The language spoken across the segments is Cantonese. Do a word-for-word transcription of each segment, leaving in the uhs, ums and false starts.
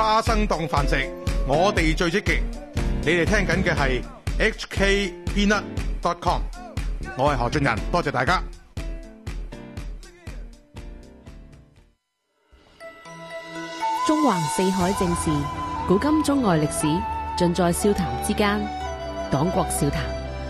花生當飯食，我哋最積極。你哋聽緊嘅係 H K Peanut dot com， 我係何俊仁，多謝大家。 中橫四海正事，古今中外歷史，盡在笑談之間。講國笑談。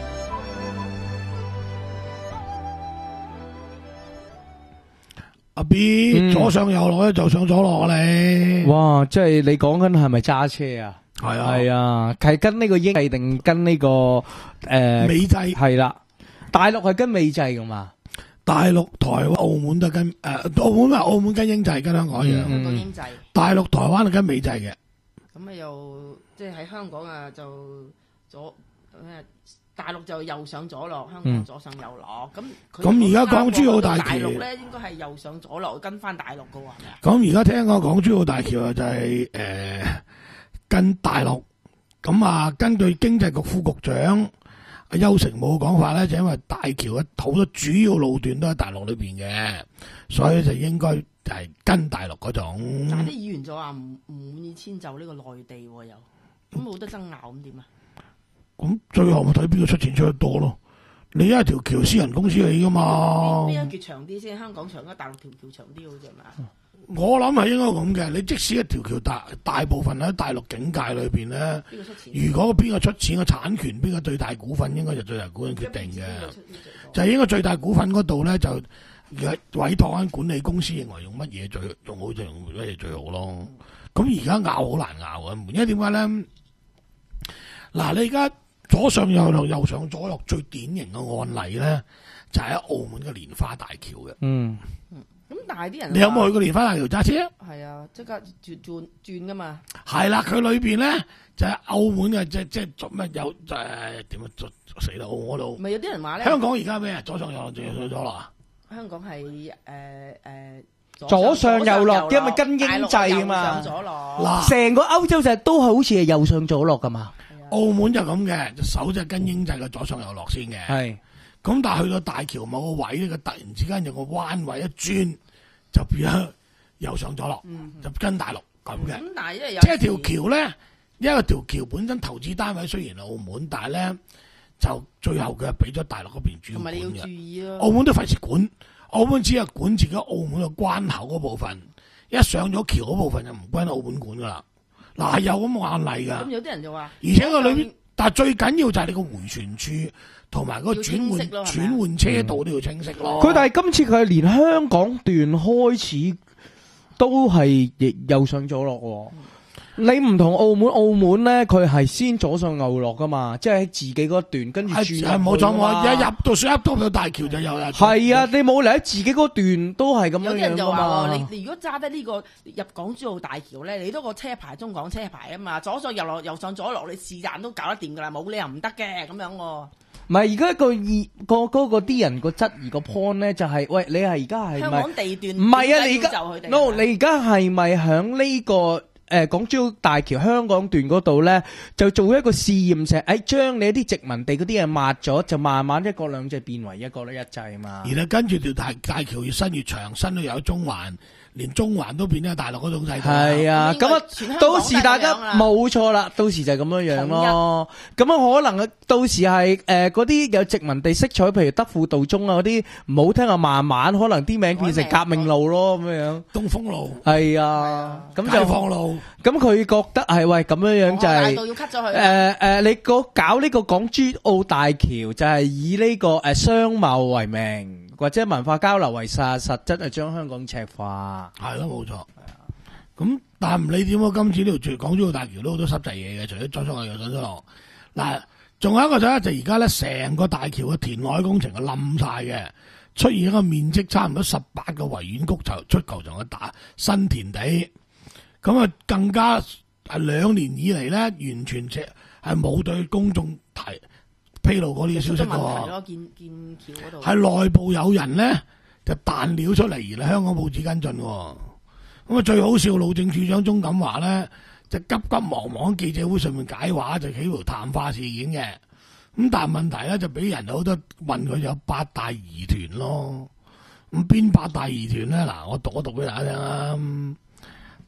阿 B、嗯、左上右落咧就上左落你。 哇！即係你講緊係咪揸車啊？ 係啊， 係啊，係跟呢個英制定跟呢、這個誒、呃、 美制？ 係啦，大陸係跟美制噶嘛？ 大陸、台灣、澳門都跟誒、呃，澳門咪澳門跟英制，跟香港一樣。 香港英制。 大陸、台灣係跟美制嘅。 咁啊又即係喺香港啊就左咩？大陸就右上左落，香港左上右落。咁咁而家港珠澳大橋大陸咧應該係右上左落，跟翻大陸噶喎，係咪啊？ 咁而家聽講港珠澳大橋啊就係、是、誒、呃、跟大陸。咁啊，根據經濟局副局長阿邱成武嘅講法咧，就因為大橋嘅好多主要路段都喺大陸裏邊嘅，所以就應該就係跟大陸嗰種。 但係啲議員就話唔唔滿意遷就呢個內地喎，又咁冇得爭拗，咁點啊？ 咁最後咪睇邊個出錢出得多咯？你一條橋私人公司嚟噶嘛？ 邊一橛長啲先？香港長啊，大陸條橋長啲好似係咪？ 我諗係應該咁嘅。你即使一條橋大大部分喺大陸境界裏邊咧，如果邊個出錢嘅產權，邊個最大股份，應該就最大股份決定嘅。就係應該最大股份嗰度咧，就委託間管理公司認為用乜嘢最用好就用乜嘢最好咯。咁而家拗好難拗啊！因為點解咧？嗱，你而家左上右落，右上左落，最典型嘅案例咧，就係喺澳門嘅蓮花大橋嘅。嗯。 咁但係啲人， 你有冇去過蓮花大橋揸車啊？ 係啊，即刻轉轉轉噶嘛。係啦，佢裏邊咧就係澳門嘅，即即做乜有誒點啊？死啦！澳門嗰度咪有啲人話咧， 香港而家咩啊？左上右落，仲要左落啊？ 香港係誒誒左上右落，因為跟英制啊嘛。嗱，成個歐洲就都係好似係右上左落噶嘛。 澳門就咁嘅，就手就跟英制嘅左上右落先嘅。係。咁但係去到大橋某個位咧，佢突然之間有個彎位一轉，就變咗右上左落，嗯、就跟大陸咁嘅。咁但係因為有即係條橋咧，因為條橋本身投資單位雖然係澳門，但係咧就最後佢係俾咗大陸嗰邊主管嘅。同埋你要注意咯，澳門都費事管，澳門只係管自己澳門嘅關口嗰部分，一上咗橋嗰部分就唔歸澳門管噶啦。嗱係有咁嘅案例㗎。咁有啲人就話，而且個裏邊，但係最緊要就係你個迴旋處。同埋嗰個轉換轉換車道都要清晰咯。 佢、嗯、但係今次佢係連香港段開始都係右上左落喎。嗯、你唔同澳門，澳門咧佢係先左上右落噶嘛，即係喺自己嗰段跟住轉。係冇錯，我一入到水一到到大橋就有啦。係啊，你冇嚟喺自己嗰段都係咁樣樣噶嘛。有啲人就話你你如果揸得呢個入港珠澳大橋咧，你都個車牌中港車牌啊嘛，左上右落，右上左落，你是但都搞得掂噶啦，冇理由唔得嘅咁樣喎。 唔係而家個二個嗰個啲人個質疑個 point 咧，就係喂，你係而家係咪香港地段？唔係啊，你而家 no， 你而家係咪響呢個誒港珠澳大橋香港段嗰度咧，就做一個試驗石？誒，將你一啲殖民地嗰啲嘢抹咗，就慢慢一國兩制變為一國一制啊嘛。 然後跟住條大大橋越伸越長，伸到有中環。連中環都變咗大陸嗰種制度。係啊，咁啊， 到時大家冇錯啦，到時就係咁樣樣咯。咁啊，可能到時係誒嗰啲有殖民地色彩，譬如德輔道中啊嗰啲，唔好聽啊，慢慢可能啲名變成革命路咯，咁樣樣。 東風路。係啊，咁就解放路。咁佢覺得係喂咁樣樣就係。大道要 cut 咗佢。誒誒，你個搞呢個港珠澳大橋就係以呢個誒商貿為名。或者文化交流為實，實質係將香港赤化。 係咯，冇錯。係啊。咁但係唔理點啊，今次呢條港珠澳大橋都好多濕滯嘢嘅，除咗左上右上左落。嗱，仲有一個就咧，就而家咧成個大橋嘅填海工程係冧晒嘅，出現一個面積差唔多十八個維園谷球出球場嘅大新填地。咁啊，更加係兩年以嚟咧，完全係係冇對公眾提。披露過呢個消息嘅喎，係內部有人咧就彈料出嚟，而香港報紙跟進喎。咁啊最好笑，路政署長鍾錦華咧就急急忙忙喺記者會上面解話，就企圖淡化事件嘅。咁但係問題咧就俾人好多問佢有八大疑團咯。咁邊八大疑團咧？嗱，我讀一讀俾大家聽啦。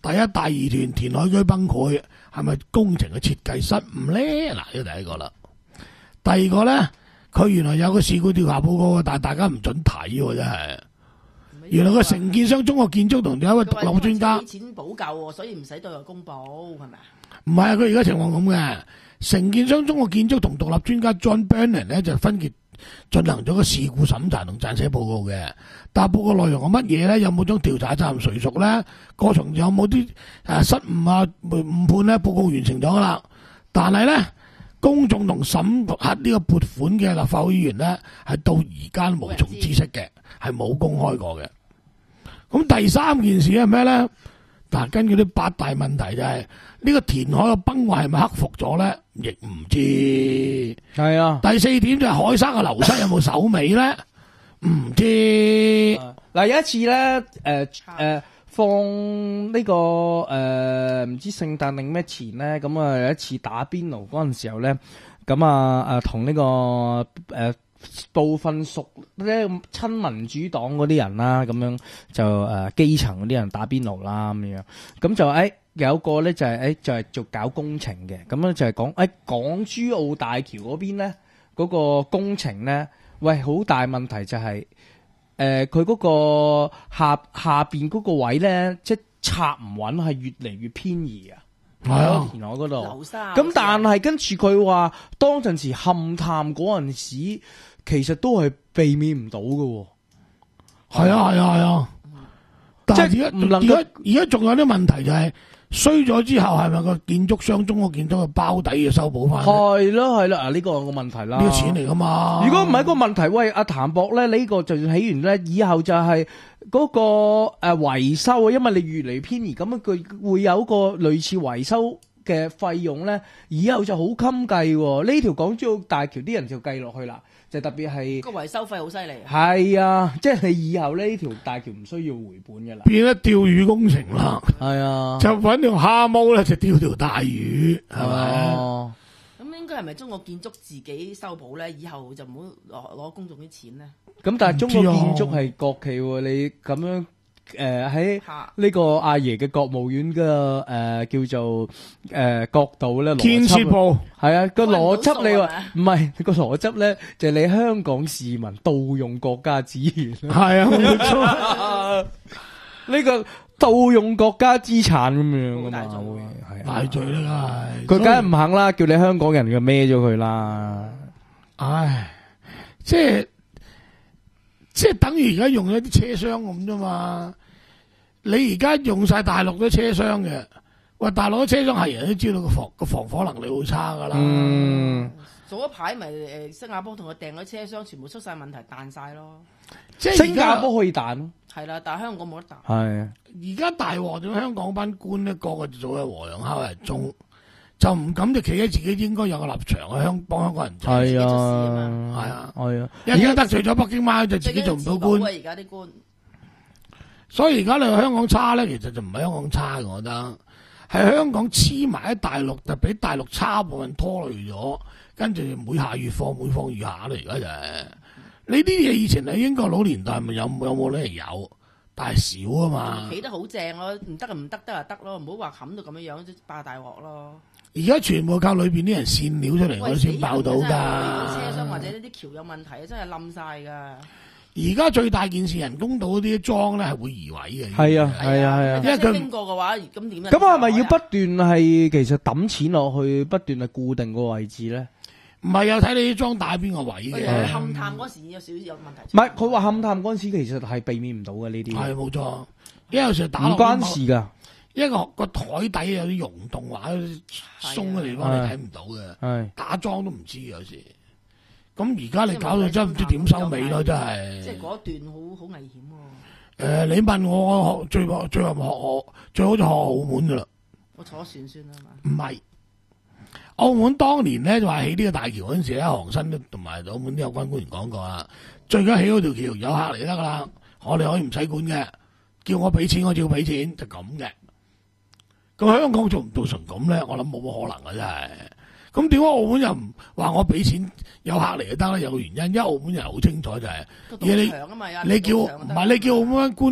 第一大疑團填海區崩潰係咪工程嘅設計失誤咧？嗱，呢個第一個啦。第二個咧，佢原來有個事故調查報告，但係大家唔准睇喎，真係。原來個承建商中國建築同有一位獨立專家， 俾錢補救喎，所以唔使對外公佈，係咪啊？ 唔係啊，佢而家情況咁嘅。承建商中國建築同獨立專家 John Brennan 咧就分別進行咗個事故審查同撰寫報告嘅。但係報告內容係乜嘢咧？有冇將調查責任誰屬咧？過程有冇啲誒失誤啊誤判咧？報告完成咗噶啦，但係咧公眾同審核呢個撥款嘅立法會議員咧係到而家無從知悉嘅，係冇公開過嘅。咁第三件事係咩咧？嗱，根據啲八大問題就係、是、呢個填海嘅崩壞係咪克服咗咧？亦唔知。係啊。第四點就係海沙嘅流失有冇手尾咧？唔知。 嗱，有一次咧，誒、呃、誒、呃、放呢、這個誒唔、呃、知聖誕定咩前咧，咁啊有一次打邊爐嗰陣時候咧，咁啊誒同呢個誒。呃部分屬咧親民主黨嗰啲人啦，咁樣就誒、呃、基層嗰啲人打邊爐啦咁樣，咁就誒、欸、有個咧就係、是、誒、欸、就係、是、做搞工程嘅，咁咧就係講誒港珠澳大橋嗰邊咧嗰個工程咧，喂好大問題就係誒佢嗰個下下邊嗰個位咧，即係插唔穩，係越嚟越偏移啊！係啊，填海嗰度。咁但係跟住佢話，當陣時勘探嗰陣時，其實都係避免唔到嘅。係啊係啊係啊，但係而家唔能夠，而家而家仲有啲問題就係、是、衰咗之後，係咪個建築商中國建築嘅包底要修補翻？係咯係咯，啊呢、這個係個問題啦。呢個錢嚟噶嘛？如果唔係個問題，喂阿譚博咧，呢、這個就算起完咧，以後就係、是。嗰、那個誒維、呃、修啊，因為你越嚟越偏移，咁樣佢會有一個類似維修嘅費用咧，以後就好襟計喎。呢條港珠澳大橋啲人就計落去啦，就特別係個維修費好犀利。係啊，即係你以後呢條大橋唔需要回本嘅啦，變咗釣魚工程啦。係啊，就揾條蝦毛咧，就釣條大魚，係咪？哦，咁應該係咪中國建築自己修補咧？以後就唔好攞攞公眾啲錢咧？咁但係中國建築係國企喎，你咁樣誒喺呢個阿爺嘅國務院嘅誒、呃、叫做誒、呃、角度咧，建設部係啊個邏輯你話唔係個邏輯咧，就係、是、你香港市民盜用國家資源，係啊冇錯，呢個盜用國家資產咁樣噶嘛，係大罪啦，佢梗係唔肯啦，叫你香港人嘅孭咗佢啦，唉，即係。即係等於而家用一啲車廂咁啫嘛，你而家用晒大陸啲車廂嘅，喂大陸啲車廂係人都知道個防個防火能力好差噶啦。嗯，早一排咪誒新加坡同佢訂嗰車廂全部出晒問題彈晒咯，即係新加坡可以彈咯，係啦，但係香港冇得彈。係而家大鑊咗，香港班官咧個個就做嘅和洋敲日中。就唔敢就企喺自己應該有個立場去香幫香港人做，係啊，係啊，係啊，而家得罪咗北京媽就自己做唔到官。而家啲官，所以而家你話香港差咧，其實就唔係香港差嘅，我覺得係香港黐埋喺大陸，就俾大陸差部分拖累咗，跟住每下愈況，每況愈下啦。而家就係你啲嘢以前喺英國老年代咪有有冇咧？有，但係少啊嘛。企得好正咯，唔得就唔得，得就得咯，唔好話冚到咁樣樣，爆大鑊咯。而家全部靠裏邊啲人線料出嚟，我先爆到噶。車廂或者呢啲橋有問題，真係冧晒噶。而家最大件事，人工島嗰啲樁咧係會移位嘅。係啊，係啊，係啊。因為佢經過嘅話，咁點？咁係咪要不斷係其實抌錢落去，不斷係固定個位置咧？唔係，有睇你啲樁打邊個位嘅。勘探嗰時有少少有問題。唔係，佢話勘探嗰時其實係避免唔到嘅呢啲。係冇錯，因為有時打唔關事噶。一個個台底有啲溶洞或者鬆嘅地方，你睇唔到嘅，打樁都唔知有時。咁而家你搞到真唔知點收尾咯，真係。即係嗰一段好好危險喎。誒、呃，你問我，我最最後學我最好就學澳門噶啦。我坐船算啦嘛。唔係，澳門當年咧就話起呢個大橋嗰陣時咧，韓新都同埋澳門啲有關官員講過啊，最緊起嗰條橋有客嚟得噶啦，我哋可以唔使管嘅，叫我俾錢我照俾錢，就咁嘅。咁香港做唔做成咁咧？我諗冇乜可能啊！真係。咁點解澳門又唔話我俾錢有客嚟就得咧？有個原因，因為澳門人好清楚就係、是，而你你叫唔係你叫澳門官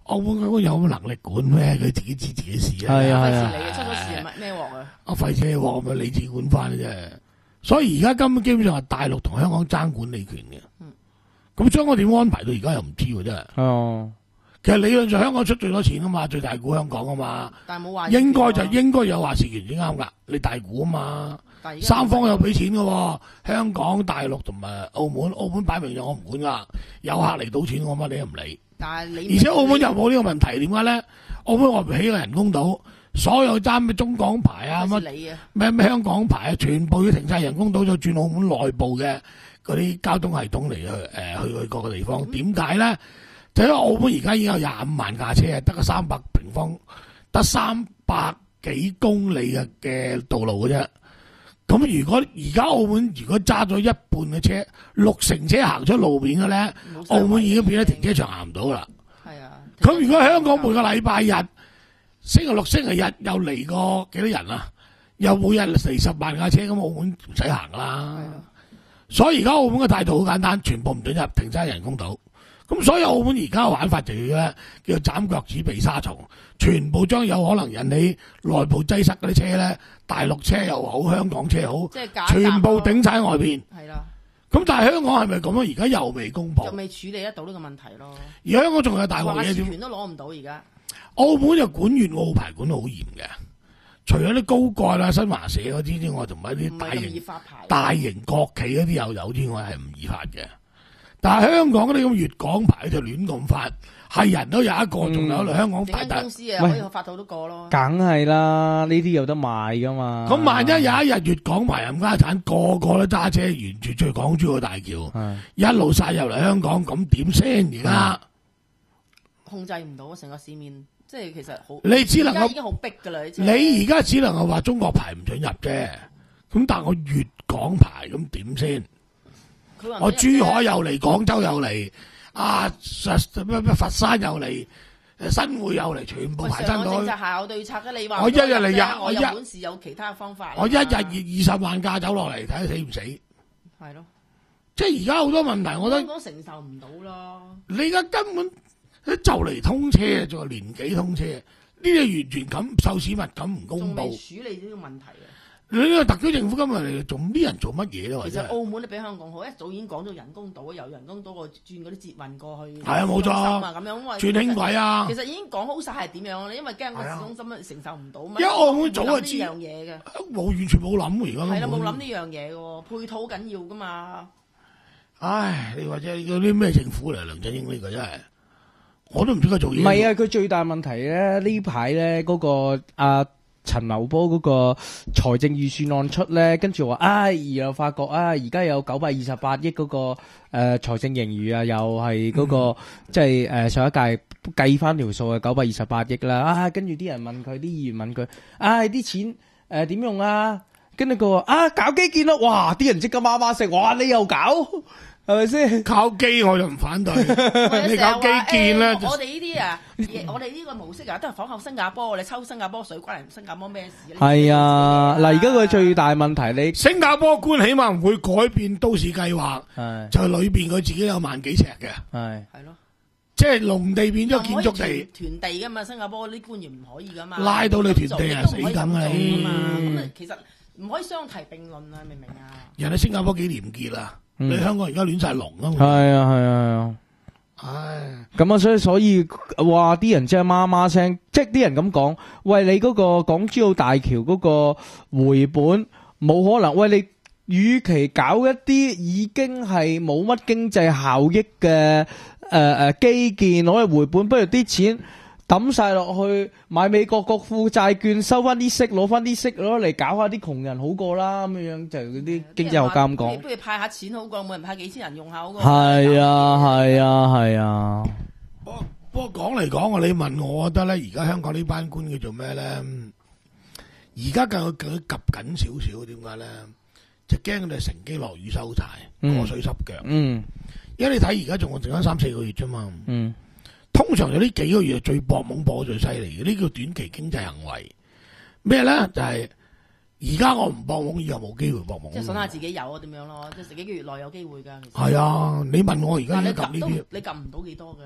澳門嗰個有冇能力管咩？佢自己知自己事啊。 係啊， 費事你出咗事係乜咩鑊啊？ 我費事鑊咪你自己管翻嘅啫。所以而家根本基本上係大陸同香港爭管理權嘅。咁香港點安排到而家又唔知喎，真係。 哦， 其實理論上香港出最多錢啊嘛，最大股香港啊嘛。 但係冇話應該就應該有話事權先啱㗎，你大股啊嘛。三方有俾錢嘅喎，香港、大陸同埋澳門，澳門擺明咗我唔管㗎，有客嚟賭錢我乜你都唔理。 但係你而且澳門又冇呢個問題，點解咧？澳門我起個人工島，所有爭咩中港牌啊乜咩咩香港牌啊，全部要停晒人工島，就轉澳門內部嘅嗰啲交通系統嚟去誒去去各個地方。點解咧？就因為澳門而家已經有廿五萬架車，得個三百平方，得三百幾公里嘅嘅道路嘅啫。咁如果而家澳門如果揸咗一半嘅車，六成車行出路面嘅咧，澳門已經變咗停車場行唔到啦。 係啊。 咁如果香港每個禮拜日、星期六、星期日又嚟過幾多人啊？又每日嚟十萬架車，咁澳門唔使行啦。所以而家澳門嘅態度好簡單，全部唔准入，停晒人工島。咁所以澳門而家嘅玩法就要咧，叫斬腳趾避沙蟲，全部將有可能引起內部擠塞嗰啲車咧，大陸車又好，香港車又好，全部頂晒外邊。 係啦。 咁但係香港係咪咁樣？而家又未公佈， 就未處理得到呢個問題咯。 而香港仲有大鑊嘢， 話事權都攞唔到而家。 澳門就管粵澳牌管得好嚴嘅，除咗啲高蓋啦、新華社嗰啲之外，同埋啲大型大型國企嗰啲又有之外，係唔易發嘅。但係香港嗰啲咁粵港牌就亂咁發，係人都有一個，仲有香港大大公司啊，可以發到都過咯。 梗係啦，呢啲有得賣噶嘛。 咁萬一有一日粵港牌冚家產個個都揸車沿住最港珠澳大橋，一路殺入嚟香港，咁點先而家？ 控制唔到成個市面，即係其實好。 你只能夠已經好逼㗎啦， 你而家只能夠話中國牌唔准入啫。咁但係我粵港牌咁點先？我珠海又嚟，廣州又嚟，啊，咩咩佛山又嚟，新會又嚟，全部排山倒海。 政策下有對策嘅，你話我一日嚟日， 我有本事有其他方法。 我一日二二十萬架走落嚟，睇下死唔死？ 係咯， 即係而家好多問題，我覺得香港承受唔到咯。 你而家根本就嚟通車，仲係年幾通車，呢啲完全感受市民感唔公佈。仲未處理呢個問題啊！ 你呢個特區政府今日嚟做啲人做乜嘢咧？ 其實澳門都比香港好，一早已經講咗人工島，由人工島個轉嗰啲捷運過去。 係啊，冇錯啊， 咁樣轉輕軌啊。 其實已經講好晒係點樣啦，因為驚個市中心承受唔到嘛。 因為澳門早就知呢樣嘢嘅， 冇完全冇諗而家。 係啦，冇諗呢樣嘢嘅，配套好緊要噶嘛。 唉，你話啫，嗰啲咩政府嚟？梁振英呢個真係，我都唔知佢做嘢。 唔係啊，佢最大問題咧，呢排咧嗰個啊。陳茂波嗰個財政預算案出咧，跟住話啊，又發覺啊，而家有九百二十八億嗰個誒財政盈餘啊，又係嗰個即係誒上一屆計翻條數係九百二十八億啦。啊，跟住啲人問佢，啲議員問佢，啊啲錢誒點用啊？跟住佢話啊搞基建咯，哇！啲人即刻媽媽聲，哇你又搞？係咪先？ 靠機我就唔反對，你搞基建咧， 我哋呢啲啊，我哋呢個模式啊，都係仿效新加坡，你抽新加坡水關嚟新加坡咩事？ 係啊，嗱，而家個最大問題，你新加坡官起碼唔會改變都市計劃，就係裏邊佢自己有萬幾尺嘅， 係係咯， 即係農地變咗建築地， 團地噶嘛，新加坡啲官員唔可以噶嘛， 拉到你團地啊死梗啊你！ 咁其實唔可以相提並論啊，明唔明啊？ 人哋新加坡幾廉潔啊！你香港而家亂晒龍啊！ 係啊係啊係啊！唉，咁啊，所以所以話啲人真係媽媽聲，即係啲人咁講，喂你嗰個港珠澳大橋嗰個回本冇可能，喂你與其搞一啲已經係冇乜經濟效益嘅誒誒基建攞嚟回本，不如啲錢抌晒落去買美國國庫債券，收翻啲息，攞翻啲息攞嚟搞下啲窮人好過啦，咁樣樣就嗰啲經濟學家咁講。 不如派下錢好過，每人派幾千人用下好過。 係啊係啊係啊。 不過不過講嚟講，你問我，我覺得咧，而家香港呢班官叫做咩咧？而家更更急緊少少，點解咧？就驚佢哋乘機落雨收柴，過水濕腳。嗯，因為你睇而家仲剩翻三四個月啫嘛。嗯。通常有呢幾個月最搏懵搏最犀利嘅，呢叫短期經濟行為。咩咧？就係而家我唔搏懵，以後冇機會搏懵。 即係想下自己有啊，點樣咯？即係幾個月內有機會㗎。 係啊，你問我而家你撳呢啲， 你撳唔到幾多嘅。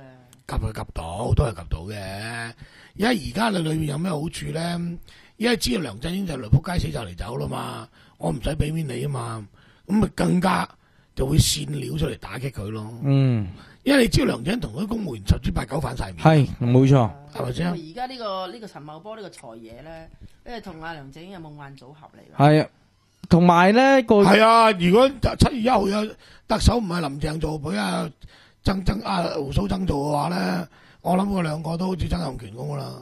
及佢及到，都係及到嘅。因為而家你裏面有咩好處咧？因為知道梁振英就嚟撲街死就嚟走啦嘛，我唔使俾面你啊嘛，咁咪更加就會線料出嚟打擊佢咯。 嗯， 因為你知道梁振英同啲公務員十之八九反晒面， 係冇錯， 係咪先？ 而家呢個呢個陳茂波呢個財爺咧，因為同阿梁振英有夢幻組合嚟㗎。 係啊，同埋咧個係啊，如果七月一號有特首唔係林鄭做，俾阿曾曾阿胡鬚曾做嘅話咧，我諗佢兩個都好似曾蔭權咁啦。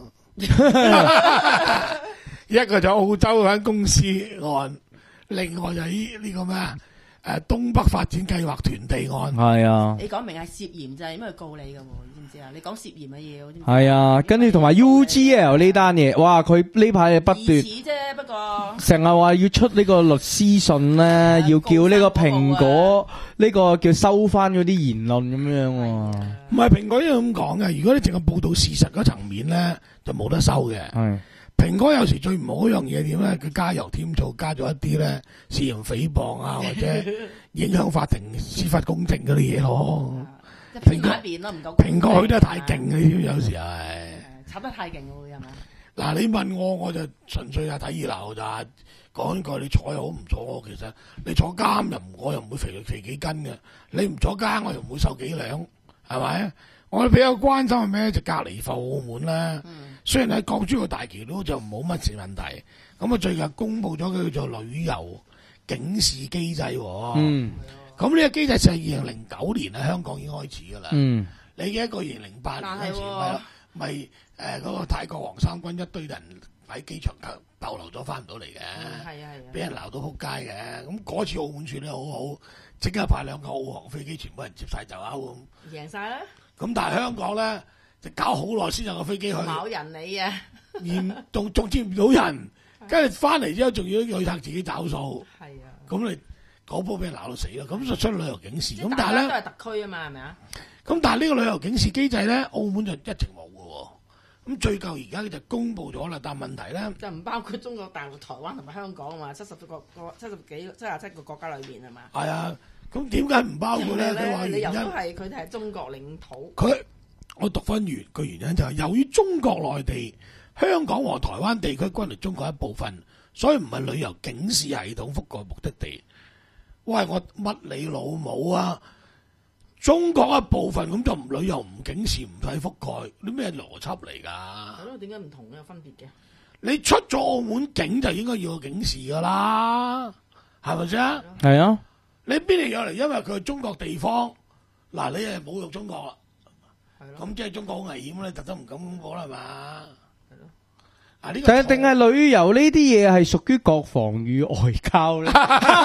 一個就澳洲間公司案，另外就係呢個咩啊？誒，東北發展計劃團地案。 係啊， 你講明係涉嫌就係因為告你㗎喎，你知唔知啊？你講涉嫌嘅嘢， 係啊，跟住同埋 U G L 呢單嘢，哇！佢呢排不斷啫，不過成日話要出呢個律師信咧，要叫呢個蘋果呢個叫收翻嗰啲言論咁樣喎。 唔係蘋果要咁講嘅，如果你淨係報導事實嗰層面咧，就冇得收嘅。 係。 蘋果有時最唔好一樣嘢點咧？佢加油添醋，加咗一啲咧涉嫌誹謗啊，或者影響法庭司法公正嗰啲嘢咯。 蘋果邊咯，唔夠。 蘋果佢都係太勁嘅，有時係炒得太勁喎，係咪？ 嗱，你問我我就純粹係睇熱鬧咋。講句你坐又好唔坐，其實你坐監又唔我又唔會肥肥幾斤嘅。你唔坐監我又唔會瘦幾兩，係咪？我比較關心係咩？就隔離埠澳門啦。嗯雖然喺港珠澳大橋都就冇乜事問題，咁啊最近公布咗佢叫做旅遊警示機制。嗯，咁呢個機制就係二零零九年喺香港已經開始噶啦。嗯，你記得個二零零八年嗰時咪咪誒嗰個泰國黃衫軍一堆人喺機場逗留咗翻唔到嚟嘅，係啊係啊，俾人鬧到撲街嘅。咁嗰次澳門處理好好，即刻派兩個澳航飛機，全部人接晒就歐咁，贏晒啦。咁但係香港咧。就搞好耐先有個飛機去，冇人理啊！而仲仲接唔到人，跟住翻嚟之後仲要啲旅客自己找數。係啊，咁你嗰波俾人鬧到死啦！咁就出旅遊警示。咁但係咧都係特區啊嘛，係咪啊？咁但係呢個旅遊警示機制咧，澳門就一直冇嘅喎。咁最舊而家就公布咗啦，但係問題咧就唔包括中國大陸、台灣同埋香港啊嘛，七十個個七十幾七十七個國家裏邊係嘛？係啊，咁點解唔包括咧？佢話原因都係佢哋係中國領土。佢我讀翻完個原因就係由於中國內地、香港和台灣地區均係中國一部分，所以唔係旅遊警示系統覆蓋目的地。喂，我乜你老母啊！中國一部分咁就唔旅遊唔警示唔使覆蓋，啲咩邏輯嚟㗎？係咯，點解唔同嘅有分別嘅？你出咗澳門境就應該要有警示㗎啦，係咪先？係啊！你邊嚟有嚟？因為佢係中國地方，嗱你係侮辱中國啦。咁即係中國好危險咧，特登唔敢咁講啦，係嘛？係咯。啊呢個定定係旅遊呢啲嘢係屬於國防與外交咧？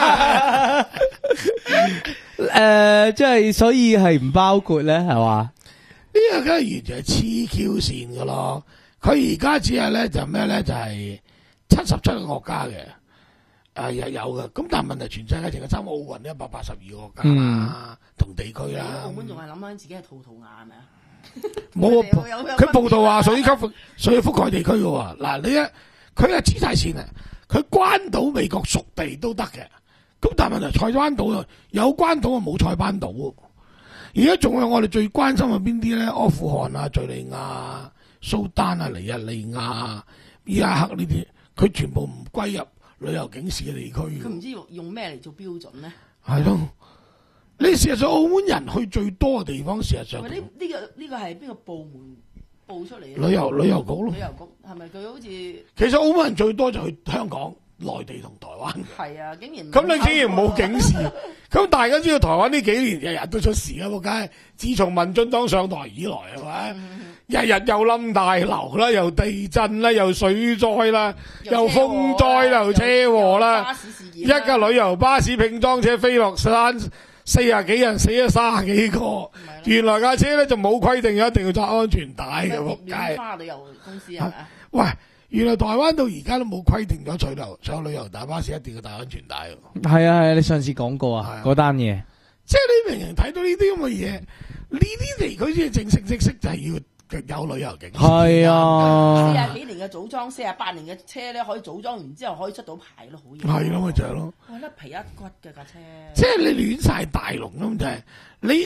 誒，即係所以係唔包括咧，係嘛？呢個梗係完全係黐 Q 線噶咯。佢而家只係咧就咩咧？就係七十七個國家嘅，誒有有嘅。咁但係問題全世界淨係參加奧運一百八十二個國家啦，同地區啦。澳門仲係諗緊自己係葡萄牙係咪啊？冇，佢報道話屬於覆屬於覆蓋地區嘅喎。嗱，你一佢係黐晒線啊！佢關島美國屬地都得嘅，咁但係問題塞灣島啊，有關島啊冇塞班島。而家仲有我哋最關心係邊啲咧？阿富汗啊、敘利亞、蘇丹啊、尼日利亞、伊拉克呢啲，佢全部唔歸入旅遊警示嘅地區。佢唔知用用咩嚟做標準咧？係咯。你事實上澳門人去最多嘅地方，事實上呢呢個呢個係邊個部門報出嚟嘅？旅遊旅遊局咯。旅遊局係咪佢好似？其實澳門人最多就去香港、內地同台灣。係啊，竟然咁你竟然冇警示，咁大家知道台灣呢幾年日日都出事啊！仆街，自從民進黨上台以來係咪？日日又冧大樓啦，又地震啦，又水災啦，又風災啦，又車禍啦，一架旅遊巴士拼裝車飛落山。四廿幾人死咗三十幾個，原來架車咧就冇規定一定要紮安全帶嘅，仆街。花旅遊公司係咪啊？喂，原來台灣到而家都冇規定咗，隨流上旅遊大巴士一定要戴安全帶。係啊係啊，你上次講過啊，嗰單嘢。即係你明明睇到呢啲咁嘅嘢，呢啲地區先係正式式式就係要。有旅遊警示係啊，四廿幾年嘅組裝，四廿八年嘅車咧，可以組裝完之後可以出到牌咯，好嘢。係咯，咪就係咯。我甩皮一骨嘅架車。即係你亂晒大龍咁就係你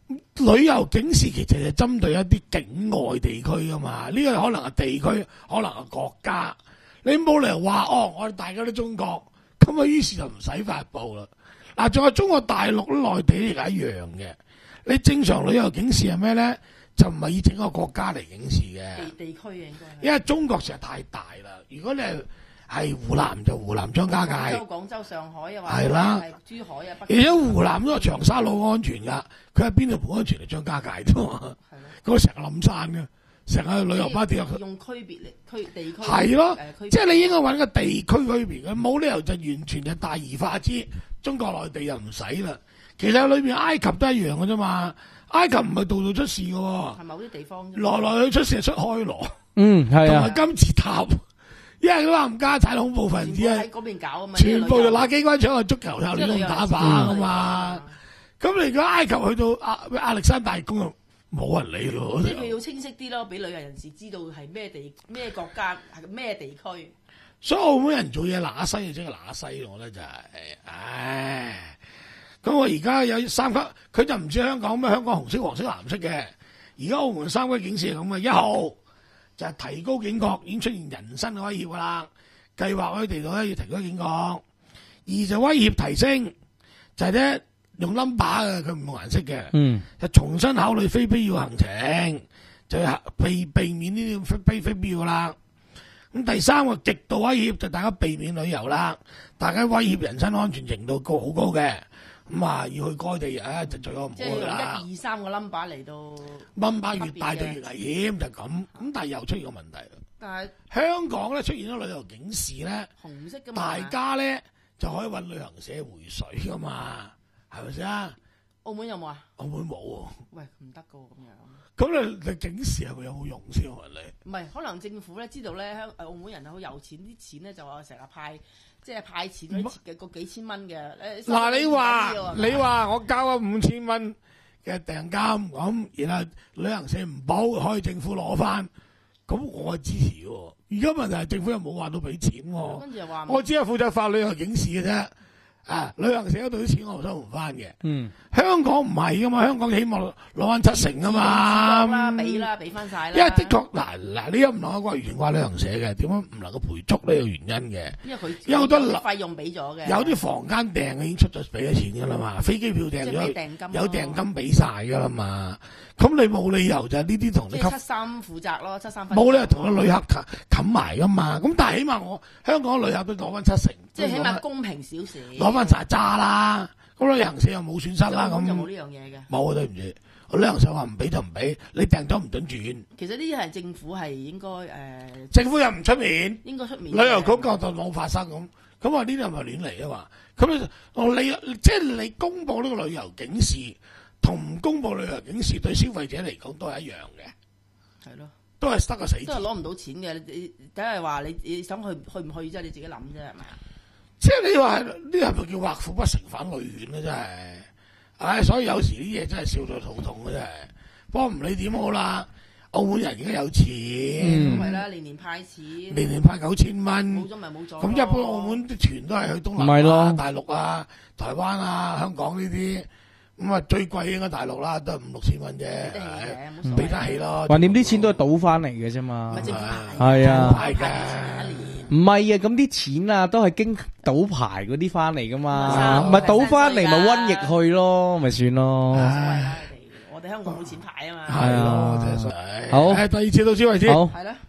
旅遊警示其實係針對一啲境外地區噶嘛，呢個可能係地區，可能係國家。你冇理由話哦，我哋大家都中國，咁啊於是就唔使發布啦。嗱，仲有中國大陸、內地亦係一樣嘅。你正常旅遊警示係咩咧？就唔係以整個國家嚟警示嘅。 地地區嘅應該係。 因為中國實在太大啦。如果你係係湖南就湖南張家界。 廣州、廣州、上海啊， 係啦， 係珠海啊， 而且湖南嗰個長沙路安全㗎，佢喺邊度唔安全嚟張家界啫嘛。係咯。嗰個成日冧山嘅。成個旅遊巴跌入去， 用區別嚟區地區係咯， 呃、 即係你應該揾個地區區別嘅，冇理由就完全就大而化之。中國內地又唔使啦，其實裏邊埃及都一樣嘅啫嘛。埃及唔係度度出事嘅喎， 係某啲地方來來去出事係出開羅， 嗯係啊， 同埋金字塔，因為嗰冚家產恐怖分子喺嗰邊搞啊嘛， 全部就拿機關槍去足球場亂咁打靶啊嘛。咁你如果埃及去到亞亞歷山大宮啊？冇人理咯， 即係佢要清晰啲咯，俾旅遊人士知道係咩地咩國家係咩地區。 所以澳門人做嘢揦西就即係揦西，我咧就係、是，唉。咁我而家有三級，佢就唔似香港咩？香港紅色、黃色、藍色嘅。而家澳門三級警示係咁嘅，一號就係提高警覺，已經出現人身嘅威脅噶啦。計劃喺地度咧要提高警覺。二就威脅提升，就係、是、咧。用 number 嘅，佢唔用顏色嘅，嗯，就重新考慮非必要行程，就避避免呢啲非非必要啦。咁第三個極度威脅就大家避免旅遊啦，大家威脅人身安全程度高好高嘅，咁啊要去該地啊就最好唔好去啦。 即係用一二三個 number 嚟到 number 越大就越危險，就咁。咁但係又出現個問題， 但係香港咧出現咗旅遊警示咧， 紅色㗎嘛， 大家咧就可以揾旅行社回水噶嘛。係咪先啊？ 澳門有冇啊？ 澳門冇喎。 喂，唔得噶喎，咁樣。咁你你警示係咪有冇用先？我問你。 唔係，可能政府咧知道咧，香澳門人好有錢，啲錢咧就話成日派，即係派錢嗰啲嘅個幾千蚊嘅。 嗱，你話你話我交咗五千蚊嘅訂金咁，然後旅行社唔補，可以政府攞翻，咁我係支持喎。而家問題係政府又冇話到俾錢喎。 跟住又話， 我只係負責發旅遊警示嘅啫。啊！旅行社嗰度啲錢我收唔翻嘅。嗯，香港唔係噶嘛，香港起碼攞翻七成啊嘛。 啦，俾啦，俾翻晒啦。 因為的確嗱嗱，你又唔能夠完全怪旅行社嘅，點解唔能夠賠足呢個原因嘅？ 因為佢有好多費用俾咗嘅。 有啲房間訂已經出咗俾咗錢噶啦嘛，飛機票訂咗有訂金俾晒噶啦嘛。咁你冇理由就係呢啲同你即係七三負責咯，七三分。 冇理由同個旅客冚埋噶嘛。咁但係起碼我香港旅客都攞翻七成。 即係起碼公平少少。 攞翻晒渣啦，咁旅行社又冇損失啦，咁就冇呢樣嘢嘅。 冇啊，對唔住，旅行社話唔俾就唔俾，你訂咗唔准轉。 其實呢啲係政府係應該誒。呃、 政府又唔出面， 應該出面。 旅遊局就當冇發生咁，咁話呢啲係咪亂嚟啊嘛？咁你即係你公佈呢個旅遊警示，同唔公佈旅遊警示對消費者嚟講都係一樣嘅。 係咯。 都係得個死字。 都係攞唔到錢嘅，你梗係話你你想去去唔去啫？你自己諗啫，係咪啊？ 即係你話呢係咪叫畫虎不成反類犬咧？真係，唉，所以有時啲嘢真係笑到肚痛嘅真係。不過唔理點好啦，澳門人而家有錢， 咁係啦，年年派錢， 年年派九千蚊， 冇咗咪冇咗。 咁一般澳門啲團都係去東南亞、大陸啊、台灣啊、香港呢啲。咁啊，最貴應該大陸啦，都係五六千蚊啫，係俾得起咯。 橫掂啲錢都係賭翻嚟嘅啫嘛， 係啊， 派嘅，唔係啊，咁啲錢啊都係經賭牌嗰啲翻嚟噶嘛，咪賭翻嚟咪瘟疫去咯，咪算咯。 我哋香港冇錢派啊嘛， 係咯，真係。 好， 第二次到此為止。 好， 係啦。